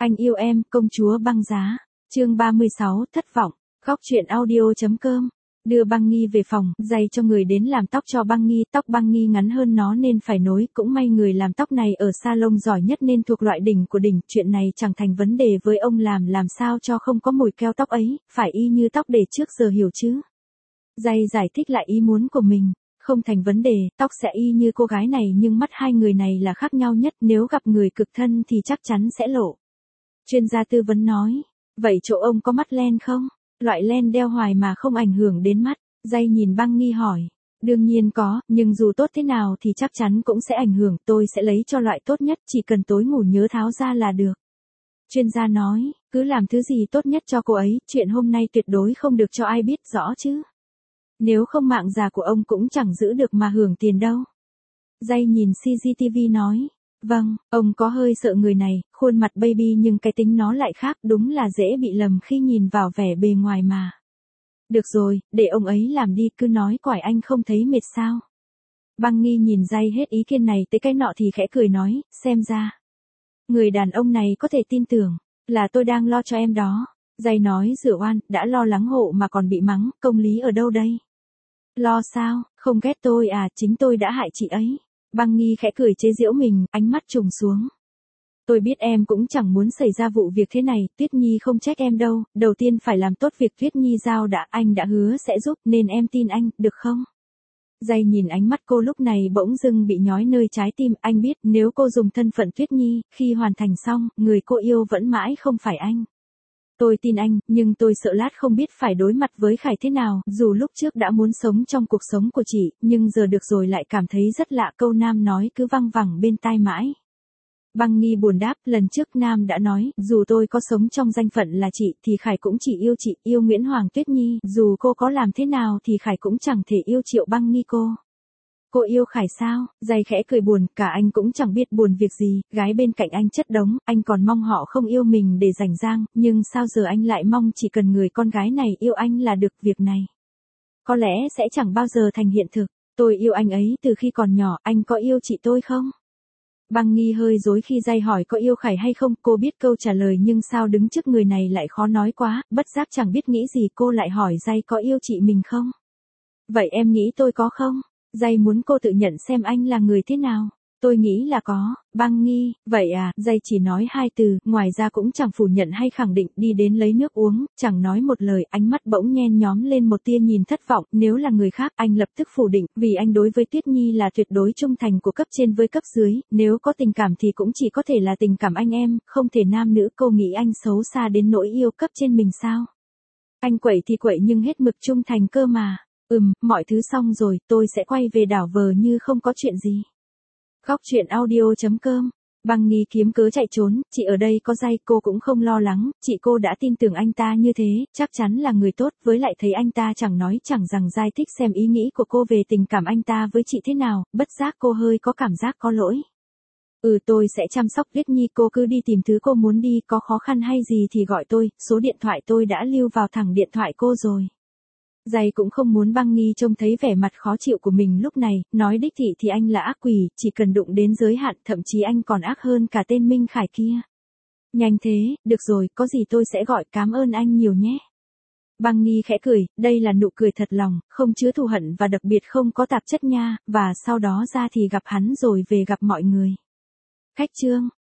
Anh yêu em, công chúa băng giá. Chương 36, thất vọng. Góc truyện audio.com. Đưa Băng Nghi về phòng, giày cho người đến làm tóc cho Băng Nghi, tóc Băng Nghi ngắn hơn nó nên phải nối, cũng may người làm tóc này ở salon giỏi nhất nên thuộc loại đỉnh của đỉnh, chuyện này chẳng thành vấn đề với ông làm sao cho không có mùi keo tóc ấy, phải y như tóc để trước giờ hiểu chứ. Giày giải thích lại ý muốn của mình, không thành vấn đề, tóc sẽ y như cô gái này nhưng mắt hai người này là khác nhau nhất, nếu gặp người cực thân thì chắc chắn sẽ lộ. Chuyên gia tư vấn nói, vậy chỗ ông có mắt len không? Loại len đeo hoài mà không ảnh hưởng đến mắt. Giày nhìn Băng Nghi hỏi, đương nhiên có, nhưng dù tốt thế nào thì chắc chắn cũng sẽ ảnh hưởng, tôi sẽ lấy cho loại tốt nhất, chỉ cần tối ngủ nhớ tháo ra là được. Chuyên gia nói, cứ làm thứ gì tốt nhất cho cô ấy, chuyện hôm nay tuyệt đối không được cho ai biết rõ chứ. Nếu không mạng già của ông cũng chẳng giữ được mà hưởng tiền đâu. Giày nhìn CCTV nói, vâng, ông có hơi sợ người này, khuôn mặt baby nhưng cái tính nó lại khác, đúng là dễ bị lầm khi nhìn vào vẻ bề ngoài mà. Được rồi, để ông ấy làm đi, cứ nói quải anh không thấy mệt sao. Băng Nghi nhìn Giày hết ý kiến này tới cái nọ thì khẽ cười nói, xem ra. Người đàn ông này có thể tin tưởng, là tôi đang lo cho em đó. Giày nói rửa oan, đã lo lắng hộ mà còn bị mắng, công lý ở đâu đây? Lo sao, không ghét tôi à, chính tôi đã hại chị ấy. Băng Nghi khẽ cười chế giễu mình, ánh mắt trùng xuống. Tôi biết em cũng chẳng muốn xảy ra vụ việc thế này, Tuyết Nhi không trách em đâu, đầu tiên phải làm tốt việc Tuyết Nhi giao đã, anh đã hứa sẽ giúp nên em tin anh, được không? Giày nhìn ánh mắt cô lúc này bỗng dưng bị nhói nơi trái tim, anh biết nếu cô dùng thân phận Tuyết Nhi, khi hoàn thành xong, người cô yêu vẫn mãi không phải anh. Tôi tin anh, nhưng tôi sợ lát không biết phải đối mặt với Khải thế nào, dù lúc trước đã muốn sống trong cuộc sống của chị, nhưng giờ được rồi lại cảm thấy rất lạ, câu Nam nói cứ văng vẳng bên tai mãi. Băng Nghi buồn đáp, lần trước Nam đã nói, dù tôi có sống trong danh phận là chị, thì Khải cũng chỉ yêu chị, yêu Nguyễn Hoàng Tuyết Nhi, dù cô có làm thế nào thì Khải cũng chẳng thể yêu Triệu Băng Nghi cô. Cô yêu Khải sao? Giày khẽ cười buồn, cả anh cũng chẳng biết buồn việc gì, gái bên cạnh anh chất đống, anh còn mong họ không yêu mình để rảnh rang, nhưng sao giờ anh lại mong chỉ cần người con gái này yêu anh là được, việc này. Có lẽ sẽ chẳng bao giờ thành hiện thực, tôi yêu anh ấy từ khi còn nhỏ, anh có yêu chị tôi không? Băng Nghi hơi dối khi Giày hỏi có yêu Khải hay không, cô biết câu trả lời nhưng sao đứng trước người này lại khó nói quá, bất giác chẳng biết nghĩ gì, cô lại hỏi Giày có yêu chị mình không? Vậy em nghĩ tôi có không? Giày muốn cô tự nhận xem anh là người thế nào. Tôi nghĩ là có. Băng Nghi, vậy à, Giày chỉ nói hai từ, ngoài ra cũng chẳng phủ nhận hay khẳng định, đi đến lấy nước uống, chẳng nói một lời, ánh mắt bỗng nhen nhóm lên một tia nhìn thất vọng, nếu là người khác anh lập tức phủ định, vì anh đối với Tuyết Nhi là tuyệt đối trung thành của cấp trên với cấp dưới, nếu có tình cảm thì cũng chỉ có thể là tình cảm anh em, không thể nam nữ, cô nghĩ anh xấu xa đến nỗi yêu cấp trên mình sao? Anh quậy thì quậy nhưng hết mực trung thành cơ mà. Mọi thứ xong rồi, tôi sẽ quay về đảo vờ như không có chuyện gì. Góc truyện audio.com. Băng Nghi kiếm cớ chạy trốn, chị ở đây có Giày, cô cũng không lo lắng, chị cô đã tin tưởng anh ta như thế, chắc chắn là người tốt, với lại thấy anh ta chẳng nói chẳng rằng Giày thích xem ý nghĩ của cô về tình cảm anh ta với chị thế nào, bất giác cô hơi có cảm giác có lỗi. Tôi sẽ chăm sóc Tuyết Nhi, cô cứ đi tìm thứ cô muốn đi, có khó khăn hay gì thì gọi tôi, số điện thoại tôi đã lưu vào thẳng điện thoại cô rồi. Giày cũng không muốn Băng Nghi trông thấy vẻ mặt khó chịu của mình lúc này, nói đích thị thì anh là ác quỷ, chỉ cần đụng đến giới hạn, thậm chí anh còn ác hơn cả tên Minh Khải kia. Nhanh thế, được rồi, có gì tôi sẽ gọi, cảm ơn anh nhiều nhé. Băng Nghi khẽ cười, đây là nụ cười thật lòng, không chứa thù hận và đặc biệt không có tạp chất nha, và sau đó ra thì gặp hắn rồi về gặp mọi người. Khách trương.